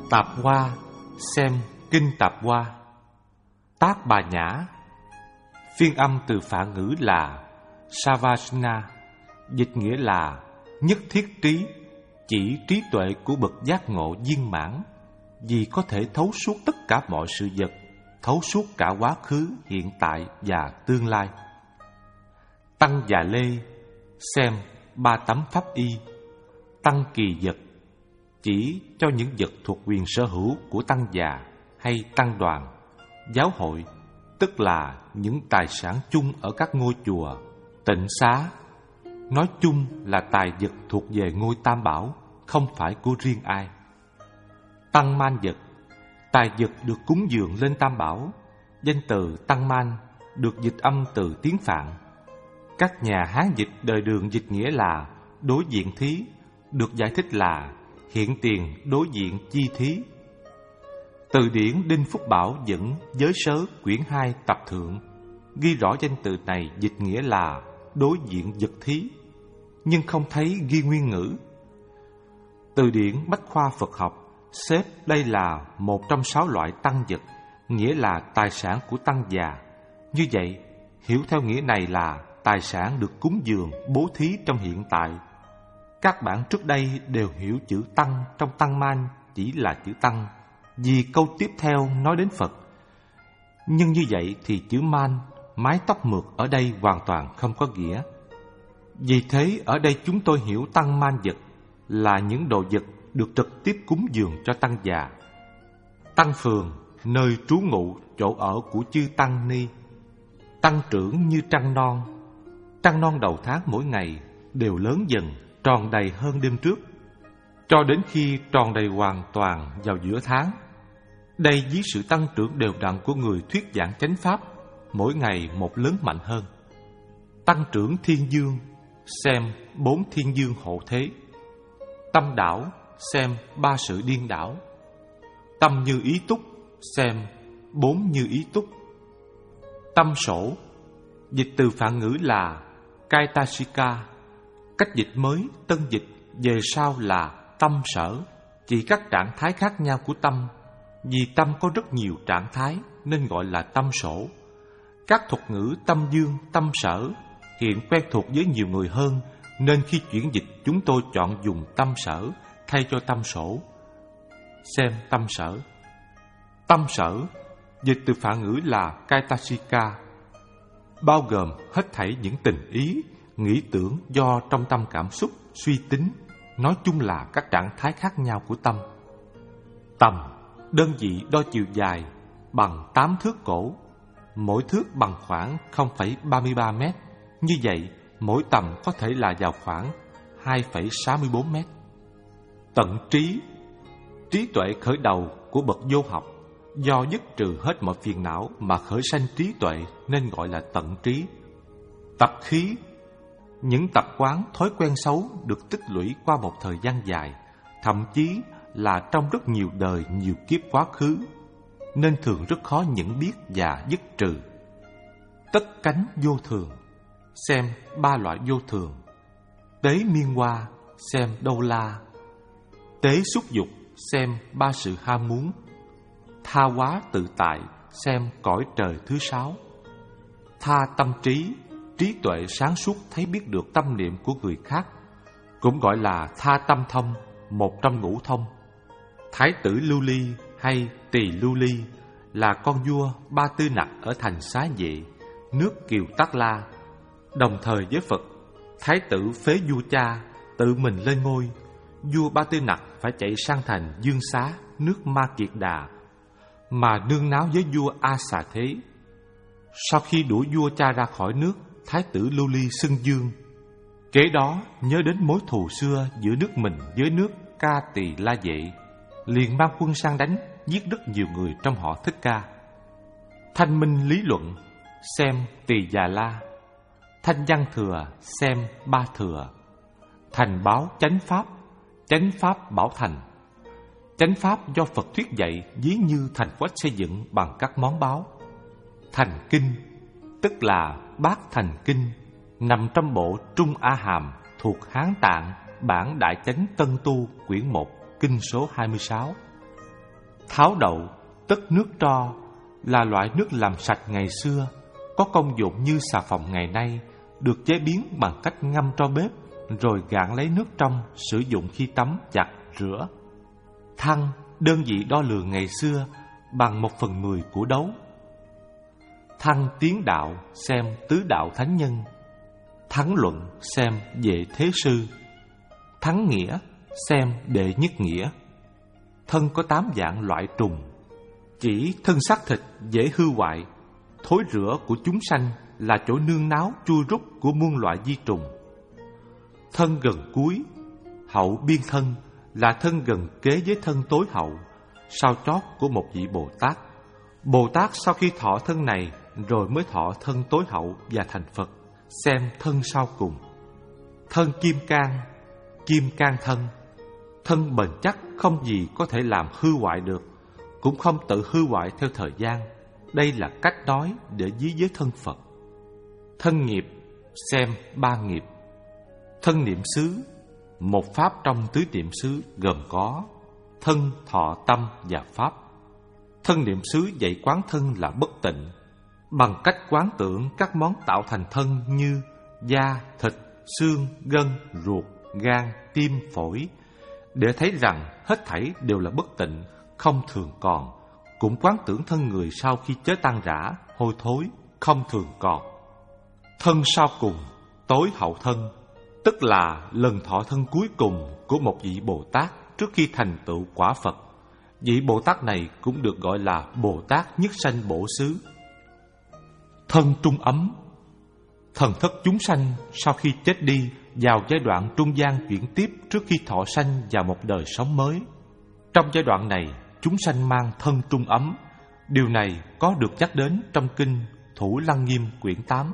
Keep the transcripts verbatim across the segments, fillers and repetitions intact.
Tạp Hoa, xem Kinh Tạp Hoa. Tác Bà Nhã. Phiên âm từ Phạn ngữ là Savajna, dịch nghĩa là nhất thiết trí, chỉ trí tuệ của bậc giác ngộ viên mãn, vì có thể thấu suốt tất cả mọi sự vật, thấu suốt cả quá khứ, hiện tại và tương lai. Tăng Già Lê, xem Ba Tấm Pháp Y. Tăng Kỳ Vật, chỉ cho những vật thuộc quyền sở hữu của tăng già hay tăng đoàn, giáo hội, tức là những tài sản chung ở các ngôi chùa, tịnh xá. Nói chung là tài vật thuộc về ngôi Tam Bảo, không phải của riêng ai. Tăng Man Vật, tài vật được cúng dường lên Tam Bảo. Danh từ Tăng Man được dịch âm từ tiếng Phạn. Các nhà Hán dịch đời Đường dịch nghĩa là đối diện thí, được giải thích là hiện tiền đối diện chi thí. Từ điển Đinh Phúc Bảo dẫn Giới Sớ quyển hai tập thượng ghi rõ danh từ này dịch nghĩa là đối diện vật thí, nhưng không thấy ghi nguyên ngữ. Từ điển Bách Khoa Phật học xếp đây là một trong sáu loại tăng vật, nghĩa là tài sản của tăng già. Như vậy, hiểu theo nghĩa này là tài sản được cúng dường, bố thí trong hiện tại. Các bản trước đây đều hiểu chữ tăng trong Tăng Man chỉ là chữ tăng, vì câu tiếp theo nói đến Phật. Nhưng như vậy thì chữ man, mái tóc mượt ở đây hoàn toàn không có nghĩa. Vì thế ở đây chúng tôi hiểu tăng man vật là những đồ vật được trực tiếp cúng dường cho tăng già. Tăng phường, nơi trú ngụ, chỗ ở của chư tăng ni. Tăng trưởng như trăng non. Trăng non đầu tháng mỗi ngày đều lớn dần, tròn đầy hơn đêm trước, cho đến khi tròn đầy hoàn toàn vào giữa tháng. Đây với sự tăng trưởng đều đặn của người thuyết giảng chánh pháp, mỗi ngày một lớn mạnh hơn. Tăng trưởng thiên dương, xem bốn thiên dương hộ thế. Tâm đảo, xem ba sự điên đảo. Tâm như ý túc, xem bốn như ý túc. Tâm sổ, dịch từ Phạn ngữ là Kaitasika. Cách dịch mới, tân dịch về sau là tâm sở, chỉ các trạng thái khác nhau của tâm. Vì tâm có rất nhiều trạng thái nên gọi là tâm sổ. Các thuật ngữ tâm dương, tâm sở hiện quen thuộc với nhiều người hơn, nên khi chuyển dịch chúng tôi chọn dùng tâm sở thay cho tâm sổ. Xem tâm sở. Tâm sở, dịch từ Phạn ngữ là Kaitasika, bao gồm hết thảy những tình ý, nghĩ tưởng do trong tâm cảm xúc, suy tính, nói chung là các trạng thái khác nhau của tâm. Tầm, đơn vị đo chiều dài, bằng tám thước cổ, mỗi thước bằng khoảng không phẩy ba mươi ba mét. Như vậy, mỗi tầm có thể là vào khoảng hai phẩy sáu mươi bốn mét. Tận trí, trí tuệ khởi đầu của bậc vô học, do dứt trừ hết mọi phiền não mà khởi sanh trí tuệ nên gọi là tận trí. Tập khí, những tập quán thói quen xấu được tích lũy qua một thời gian dài, thậm chí là trong rất nhiều đời nhiều kiếp quá khứ, nên thường rất khó nhận biết và dứt trừ. Tất cánh vô thường, xem ba loại vô thường. Tế miên hoa, xem đâu la. Tế xúc dục, xem ba sự ham muốn. Tha hóa tự tại, xem cõi trời thứ sáu. Tha tâm trí, trí tuệ sáng suốt thấy biết được tâm niệm của người khác, cũng gọi là tha tâm thông, một trong ngũ thông. Thái tử Lưu Ly hay Tỳ Lưu Ly là con vua Ba Tư Nặc ở thành Xá Vệ, nước Kiều Tát La. Đồng thời với Phật, Thái tử phế vua cha, tự mình lên ngôi. Vua Ba Tư Nặc phải chạy sang thành Dương Xá, nước Ma Kiệt Đà, mà nương náo với vua A Xà Thế. Sau khi đuổi vua cha ra khỏi nước, Thái tử Lưu Ly xưng dương. Kế đó nhớ đến mối thù xưa giữa nước mình với nước Ca Tỳ La Vệ, liền mang quân sang đánh, giết rất nhiều người trong họ Thích Ca. Thanh minh lý luận, xem Tỳ Già La. Thanh văn thừa, xem Ba Thừa. Thành báo chánh pháp, chánh pháp bảo thành. Chánh pháp do Phật thuyết dạy ví như thành quách xây dựng bằng các món báo. Thành kinh, tức là Bát Thành Kinh, nằm trong bộ Trung A Hàm thuộc Hán Tạng, bản Đại Chánh Tân Tu quyển một, kinh số hai mươi sáu. Tháo đậu, tức nước tro, là loại nước làm sạch ngày xưa, có công dụng như xà phòng ngày nay, được chế biến bằng cách ngâm tro bếp, rồi gạn lấy nước trong, sử dụng khi tắm, giặt, rửa. Thăng, đơn vị đo lường ngày xưa, bằng một phần mười của đấu. Thăng tiến đạo, xem tứ đạo thánh nhân. Thắng luận, xem vệ thế sư. Thắng nghĩa, xem đệ nhất nghĩa. Thân có tám dạng loại trùng. Chỉ thân xác thịt dễ hư hoại. Thối rữa của chúng sanh là chỗ nương náu chui rút của muôn loại vi trùng. Thân gần cuối, hậu biên thân, là thân gần kế với thân tối hậu, sau chót của một vị Bồ Tát. Bồ Tát sau khi thọ thân này rồi mới thọ thân tối hậu và thành Phật, xem thân sau cùng. Thân kim cang, kim cang thân. Thân bền chắc, không gì có thể làm hư hoại được, cũng không tự hư hoại theo thời gian. Đây là cách nói để ví với thân Phật. Thân nghiệp, xem ba nghiệp. Thân niệm xứ, một pháp trong tứ niệm xứ gồm có thân, thọ, tâm và pháp. Thân niệm xứ dạy quán thân là bất tịnh, bằng cách quán tưởng các món tạo thành thân như da, thịt, xương, gân, ruột, gan, tim, phổi, để thấy rằng hết thảy đều là bất tịnh, không thường còn. Cũng quán tưởng thân người sau khi chết tan rã, hôi thối, không thường còn. Thân sau cùng, tối hậu thân, tức là lần thọ thân cuối cùng của một vị Bồ Tát trước khi thành tựu quả Phật. Vị Bồ Tát này cũng được gọi là Bồ Tát nhất sanh bổ xứ. Thân trung ấm, thần thức chúng sanh sau khi chết đi vào giai đoạn trung gian chuyển tiếp trước khi thọ sanh vào một đời sống mới. Trong giai đoạn này, chúng sanh mang thân trung ấm. Điều này có được nhắc đến trong kinh Thủ Lăng Nghiêm quyển tám.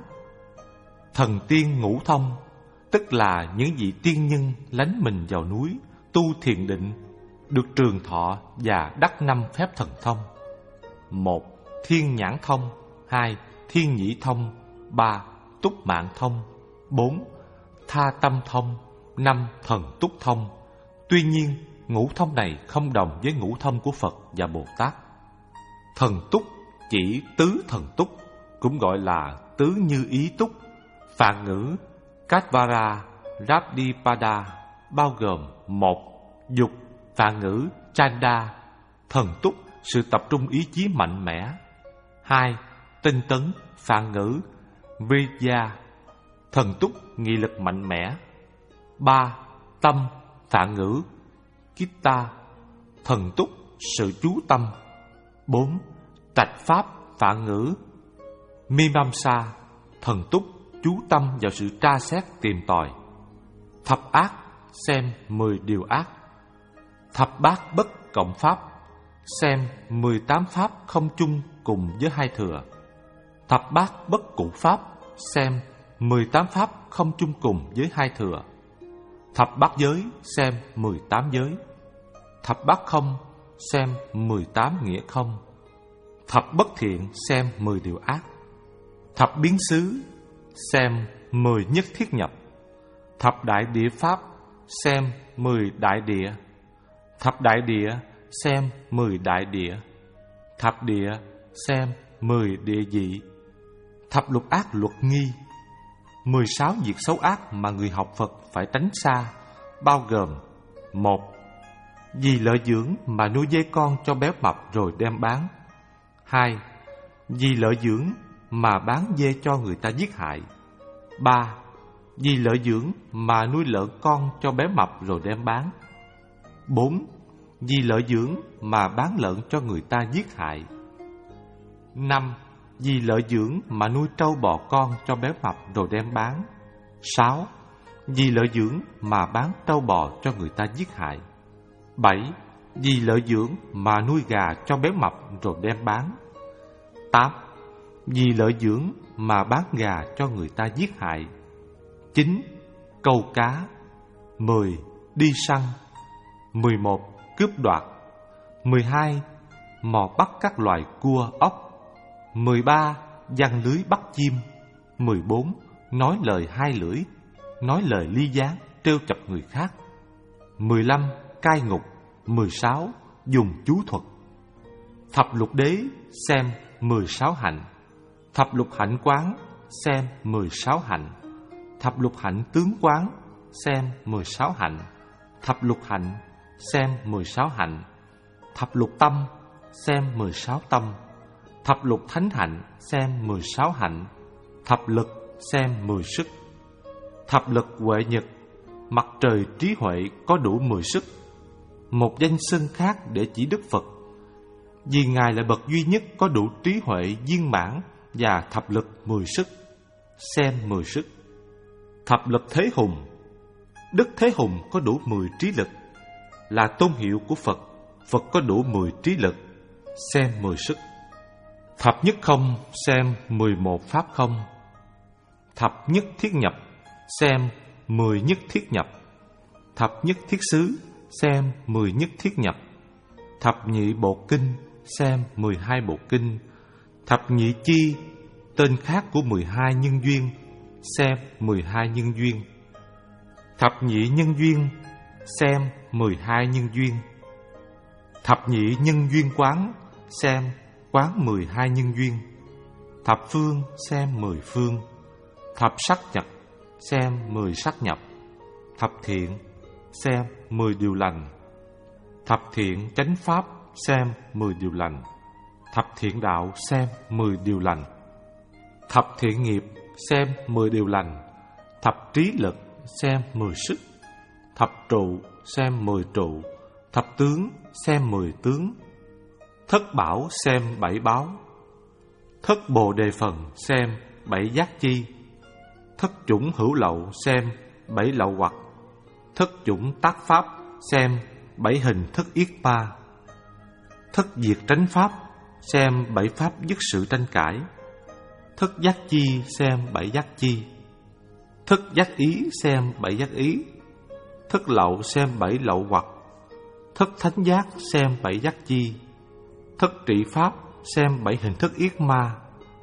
Thần tiên ngũ thông, tức là những vị tiên nhân lánh mình vào núi, tu thiền định, được trường thọ và đắc năm phép thần thông. Một, thiên nhãn thông. Hai, thiên nhĩ thông. Ba, túc mạng thông. Bốn, tha tâm thông. Năm, thần túc thông. Tuy nhiên, ngũ thông này không đồng với ngũ thông của Phật và Bồ Tát. Thần túc chỉ tứ thần túc, cũng gọi là tứ như ý túc. Phạn ngữ Katvara Rabdipada bao gồm: một, dục. Phạn ngữ Chanda, thần túc, sự tập trung ý chí mạnh mẽ. Hai, tinh tấn. Phạn ngữ Vidya, thần túc, nghị lực mạnh mẽ. Ba, tâm. Phạn ngữ Kitta, thần túc, sự chú tâm. Bốn, trạch pháp. Phạn ngữ Mimamsa, thần túc, chú tâm vào sự tra xét tìm tòi. Thập ác, xem mười điều ác. Thập bát bất cộng pháp, xem mười tám pháp không chung cùng với hai thừa. Thập bát bất cụ pháp, xem mười tám pháp không chung cùng với hai thừa. Thập bát giới, xem mười tám giới. Thập bát không, xem mười tám nghĩa không. Thập bất thiện, xem mười điều ác. Thập biến xứ, xem mười nhất thiết nhập. Thập đại địa pháp, xem mười đại địa. Thập đại địa, xem mười đại địa. Thập địa, xem mười địa vị. Thập lục ác luật nghi, mười sáu việc xấu ác mà người học Phật phải tránh xa, bao gồm: một, vì lợi dưỡng mà nuôi dê con cho béo mập rồi đem bán. Hai, vì lợi dưỡng mà bán dê cho người ta giết hại. Ba, vì lợi dưỡng mà nuôi lợn con cho béo mập rồi đem bán. Bốn, vì lợi dưỡng mà bán lợn cho người ta giết hại. Năm, vì lợi dưỡng mà nuôi trâu bò con cho béo mập rồi đem bán. Sáu, vì lợi dưỡng mà bán trâu bò cho người ta giết hại. Bảy, vì lợi dưỡng mà nuôi gà cho béo mập rồi đem bán. Tám, vì lợi dưỡng mà bán gà cho người ta giết hại. Chín, câu cá. Mười, đi săn. Mười một, cướp đoạt. Mười hai, mò bắt các loài cua, ốc. Mười ba, giăng lưới bắt chim. Mười bốn, nói lời hai lưỡi, nói lời ly gián, trêu chọc người khác. Mười lăm, cai ngục. Mười sáu, dùng chú thuật. Thập lục đế xem mười sáu hạnh. Thập lục hạnh quán xem mười sáu hạnh. Thập lục hạnh tướng quán xem mười sáu hạnh. Thập lục hạnh xem mười sáu hạnh. Thập lục tâm xem mười sáu tâm. Thập lục thánh hạnh xem mười sáu hạnh. Thập lực xem mười sức. Thập lực huệ nhật, mặt trời trí huệ có đủ mười sức. Một danh xưng khác để chỉ Đức Phật, vì Ngài là bậc duy nhất có đủ trí huệ viên mãn và thập lực mười sức, xem mười sức. Thập lực Thế Hùng, Đức Thế Hùng có đủ mười trí lực, là tôn hiệu của Phật. Phật có đủ mười trí lực, xem mười sức. Thập nhất không xem mười một pháp không. Thập nhất thiết nhập xem mười nhất thiết nhập. Thập nhất thiết xứ xem mười nhất thiết nhập. Thập nhị bộ kinh xem mười hai bộ kinh. Thập nhị chi, tên khác của mười hai nhân duyên, xem mười hai nhân duyên. Thập nhị nhân duyên xem mười hai nhân duyên. Thập nhị nhân duyên quán xem quán mười hai nhân duyên. Thập phương xem mười phương. Thập sắc nhập xem mười sắc nhập. Thập thiện xem mười điều lành. Thập thiện chánh pháp xem mười điều lành. Thập thiện đạo xem mười điều lành. Thập thiện nghiệp xem mười điều lành. Thập trí lực xem mười sức. Thập trụ xem mười trụ. Thập tướng xem mười tướng. Thất bảo xem bảy báo. Thất bồ đề phần xem bảy giác chi. Thất chủng hữu lậu xem bảy lậu hoặc. Thất chủng tác pháp xem bảy hình thất yết pa. Thất diệt tránh pháp xem bảy pháp dứt sự tranh cãi. Thất giác chi xem bảy giác chi. Thất giác ý xem bảy giác ý. Thất lậu xem bảy lậu hoặc. Thất thánh giác xem bảy giác chi. Thất trị pháp xem bảy hình thức yết ma.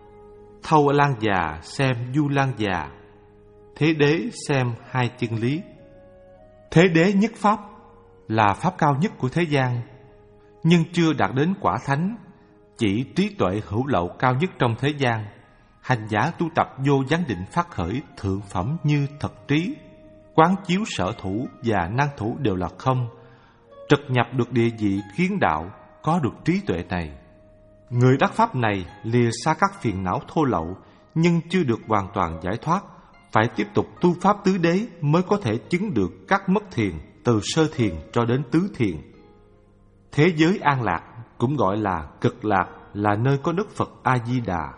Thâu lan già xem du lan già. Thế đế xem hai chân lý. Thế đế nhất pháp là pháp cao nhất của thế gian, nhưng chưa đạt đến quả thánh, chỉ trí tuệ hữu lậu cao nhất trong thế gian. Hành giả tu tập vô gián định phát khởi thượng phẩm như thật trí, quán chiếu sở thủ và năng thủ đều là không, trực nhập được địa vị kiến đạo, có được trí tuệ này. Người đắc pháp này lìa xa các phiền não thô lậu, nhưng chưa được hoàn toàn giải thoát, phải tiếp tục tu pháp tứ đế mới có thể chứng được các mất thiền, từ sơ thiền cho đến tứ thiền. Thế giới an lạc cũng gọi là cực lạc, là nơi có Đức Phật A Di Đà.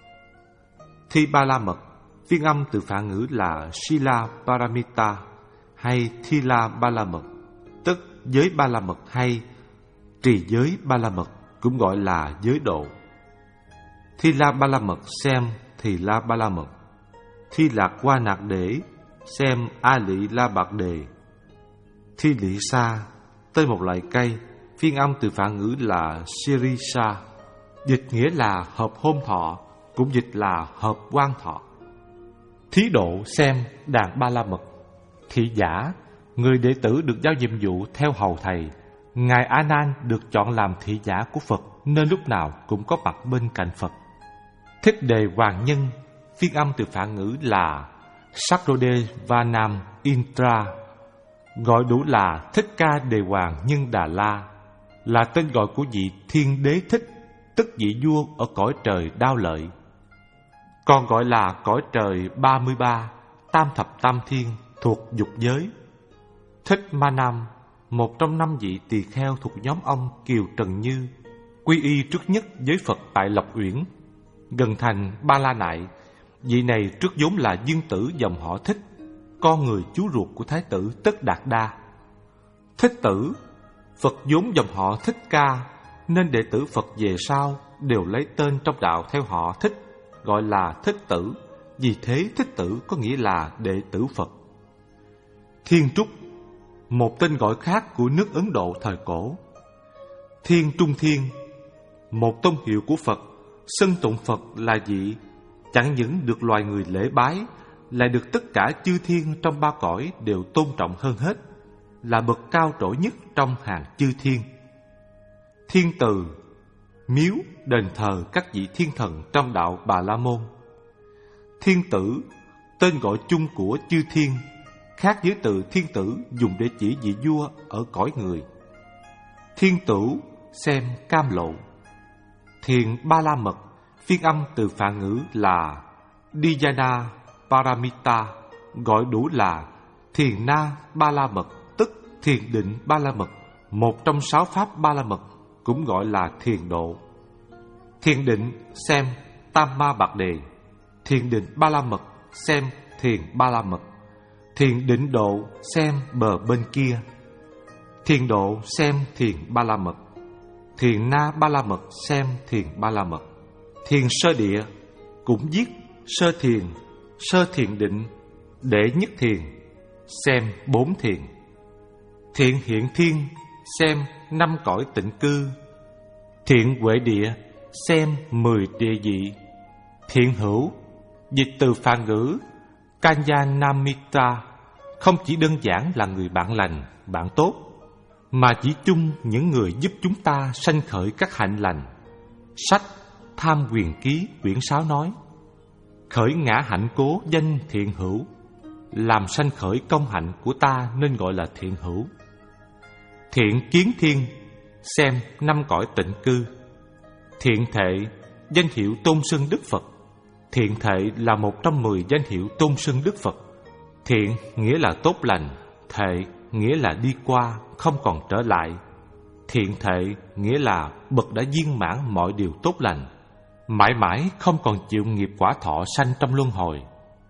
Thi Ba La Mật, phiên âm từ Phạn ngữ là Sila Paramita hay Thila Ba La Mật, tức giới Ba La Mật hay trì giới Ba La Mật, cũng gọi là giới độ. Thila Ba La Mật xem Thì La Ba La Mật. Thi Lạc Qua Nạc Đế xem A Lị La Bạc Đề. Thi Lị Sa, tên một loại cây, phiên âm từ Phạn ngữ là Sirisa, dịch nghĩa là hợp hôn thọ, cũng dịch là hợp quan thọ. Thí độ xem Đàn Ba La Mật. Thị giả, người đệ tử được giao nhiệm vụ theo hầu thầy. Ngài A Nan được chọn làm thị giả của Phật, nên lúc nào cũng có mặt bên cạnh Phật. Thích Đề Hoàng Nhân, phiên âm từ Phạn ngữ là Sakrodevanam Intra, gọi đủ là Thích Ca Đề Hoàng Nhân Đà La, là tên gọi của vị Thiên Đế Thích, tức vị vua ở cõi trời Đao Lợi, còn gọi là cõi trời ba mươi ba, Tam Thập Tam Thiên, thuộc dục giới. Thích Ma Nam, một trong năm vị tỳ kheo thuộc nhóm ông Kiều Trần Như, quy y trước nhất với Phật tại Lộc Uyển, gần thành Ba La Nại. Vị này trước vốn là dương tử dòng họ Thích, con người chú ruột của Thái tử Tất Đạt Đa. Thích tử, Phật vốn dòng họ Thích Ca, nên đệ tử Phật về sau đều lấy tên trong đạo theo họ Thích, gọi là Thích tử. Vì thế Thích tử có nghĩa là đệ tử Phật. Thiên Trúc, một tên gọi khác của nước Ấn Độ thời cổ. Thiên Trung Thiên, một tôn hiệu của Phật, xưng tụng Phật là vị chẳng những được loài người lễ bái, lại được tất cả chư thiên trong ba cõi đều tôn trọng hơn hết, là bậc cao trội nhất trong hàng chư thiên. Thiên Từ, miếu, đền thờ các vị thiên thần trong đạo Bà La Môn. Thiên tử, tên gọi chung của chư thiên, khác với từ thiên tử dùng để chỉ vị vua ở cõi người. Thiên tửu xem cam lộ. Thiền Ba La Mật, phiên âm từ Phạn ngữ là Dhyana Paramita, gọi đủ là Thiền Na Ba La Mật, tức Thiền Định Ba La Mật, một trong sáu pháp Ba La Mật, cũng gọi là thiền độ. Thiền định xem Tam Ma Bạc Đề, thiền định Ba La Mật xem thiền Ba La Mật, thiền định độ xem bờ bên kia, thiền độ xem thiền Ba La Mật, thiền Na Ba La Mật xem thiền Ba La Mật. Thiền sơ địa cũng viết sơ thiền, sơ thiền định, đệ nhất thiền xem bốn thiền. Thiện hiện thiên xem năm cõi tịnh cư, thiện huệ địa xem mười địa vị. Thiện hữu dịch từ Phạn ngữ Kalyanamitta, không chỉ đơn giản là người bạn lành, bạn tốt, mà chỉ chung những người giúp chúng ta sanh khởi các hạnh lành. Sách Tham Quyền Ký quyển sáu nói: khởi ngã hạnh cố danh thiện hữu, làm sanh khởi công hạnh của ta nên gọi là thiện hữu. Thiện kiến thiên xem năm cõi tịnh cư. Thiện thệ danh hiệu tôn xưng Đức Phật. Thiện thệ là một trong mười danh hiệu tôn xưng Đức Phật. Thiện nghĩa là tốt lành, thệ nghĩa là đi qua, không còn trở lại. Thiện thệ nghĩa là bậc đã viên mãn mọi điều tốt lành, mãi mãi không còn chịu nghiệp quả thọ sanh trong luân hồi.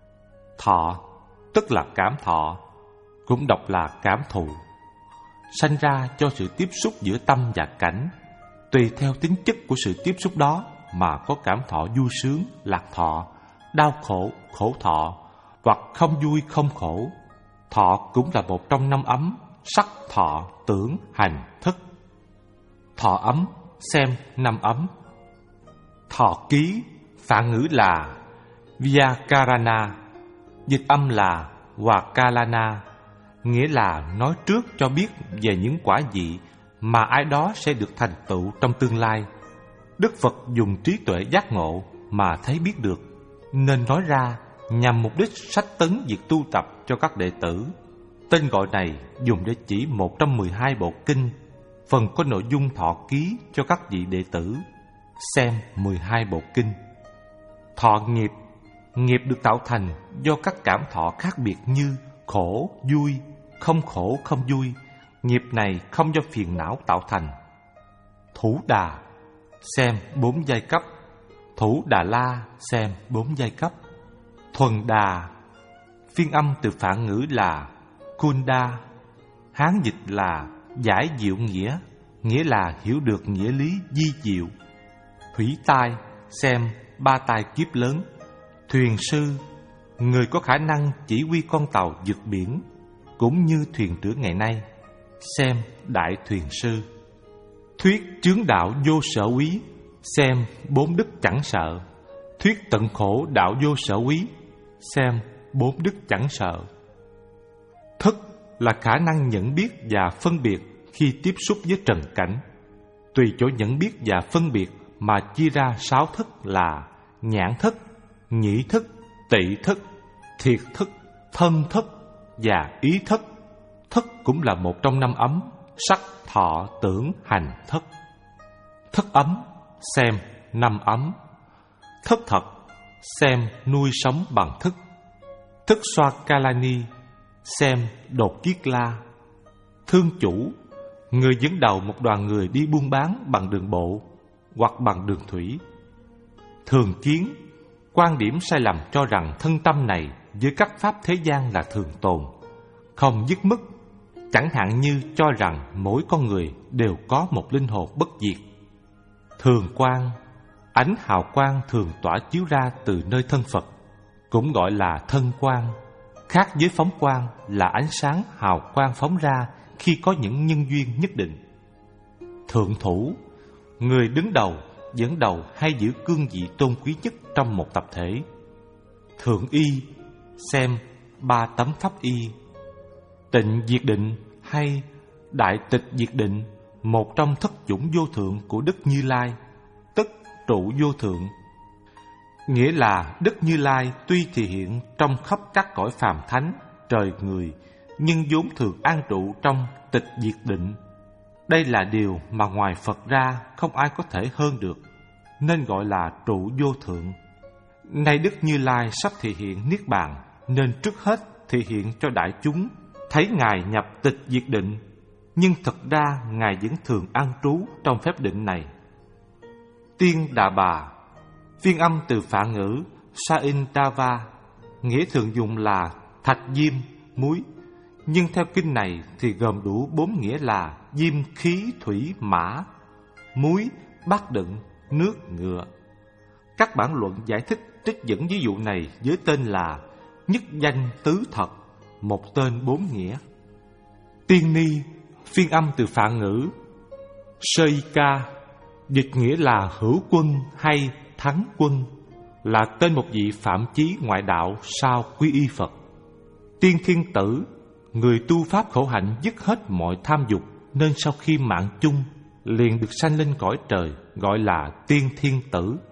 Thọ tức là cảm thọ, cũng đọc là cảm thụ, sanh ra cho sự tiếp xúc giữa tâm và cảnh. Tùy theo tính chất của sự tiếp xúc đó mà có cảm thọ vui sướng, lạc thọ, đau khổ, khổ thọ, hoặc không vui, không khổ. Thọ cũng là một trong năm ấm: sắc, thọ, tưởng, hành, thức. Thọ ấm xem năm ấm. Thọ ký Phạn ngữ là Vyakarana, dịch âm là Wakalana, nghĩa là nói trước cho biết về những quả vị mà ai đó sẽ được thành tựu trong tương lai. Đức Phật dùng trí tuệ giác ngộ mà thấy biết được, nên nói ra nhằm mục đích sách tấn việc tu tập cho các đệ tử. Tên gọi này dùng để chỉ một trong mười hai bộ kinh, phần có nội dung thọ ký cho các vị đệ tử. Xem mười hai bộ kinh. Thọ nghiệp, nghiệp được tạo thành do các cảm thọ khác biệt như khổ, vui, không khổ, không vui. Nghiệp này không do phiền não tạo thành. Thủ đà xem bốn giai cấp. Thủ đà la xem bốn giai cấp. Thuần đà, phiên âm từ Phạn ngữ là Kunda, Hán dịch là giải diệu nghĩa, nghĩa là hiểu được nghĩa lý di diệu. Thủy tai xem ba tai kiếp lớn. Thuyền sư, người có khả năng chỉ huy con tàu vượt biển, cũng như thuyền trưởng ngày nay. Xem đại thuyền sư. Thuyết chướng đạo vô sở quý, xem bốn đức chẳng sợ. Thuyết tận khổ đạo vô sở quý, xem bốn đức chẳng sợ. Thức là khả năng nhận biết và phân biệt khi tiếp xúc với trần cảnh. Tùy chỗ nhận biết và phân biệt mà chia ra sáu thức là nhãn thức, nhĩ thức, tị thức, thiệt thức, thân thức và ý thức. Thức cũng là một trong năm ấm: sắc, thọ, tưởng, hành, thức. Thức ấm xem năm ấm. Thức thật xem nuôi sống bằng thức. Thức xoa Kalani xem đột kiết la. Thương chủ, người dẫn đầu một đoàn người đi buôn bán bằng đường bộ hoặc bằng đường thủy. Thường kiến, quan điểm sai lầm cho rằng thân tâm này với các pháp thế gian là thường tồn, không dứt mất, chẳng hạn như cho rằng mỗi con người đều có một linh hồn bất diệt. Thường quang, ánh hào quang thường tỏa chiếu ra từ nơi thân Phật, cũng gọi là thân quang, khác với phóng quang là ánh sáng hào quang phóng ra khi có những nhân duyên nhất định. Thượng thủ, người đứng đầu, dẫn đầu hay giữ cương vị tôn quý nhất trong một tập thể. Thượng y xem ba tấm pháp y. Tịnh diệt định hay đại tịch diệt định, một trong thất chủng vô thượng của Đức Như Lai, trụ vô thượng, nghĩa là Đức Như Lai tuy thì hiện trong khắp các cõi phàm thánh, trời người, nhưng vốn thường an trụ trong tịch diệt định. Đây là điều mà ngoài Phật ra không ai có thể hơn được, nên gọi là trụ vô thượng. Nay Đức Như Lai sắp thị hiện Niết Bàn, nên trước hết thị hiện cho đại chúng thấy Ngài nhập tịch diệt định, nhưng thật ra Ngài vẫn thường an trú trong phép định này. Tiên Đà Bà, phiên âm từ Phạn ngữ Saintava, nghĩa thường dùng là thạch diêm, muối, nhưng theo kinh này thì gồm đủ bốn nghĩa là diêm, khí, thủy, mã, muối, bát đựng, nước, ngựa. Các bản luận giải thích trích dẫn ví dụ này với tên là nhất danh tứ thật, một tên bốn nghĩa. Tiên Ni, phiên âm từ Phạn ngữ Soika, dịch nghĩa là hữu quân hay thắng quân, là tên một vị phạm chí ngoại đạo sau quy y Phật. Tiên Thiên Tử, người tu pháp khổ hạnh dứt hết mọi tham dục, nên sau khi mạng chung liền được sanh lên cõi trời, gọi là Tiên Thiên Tử.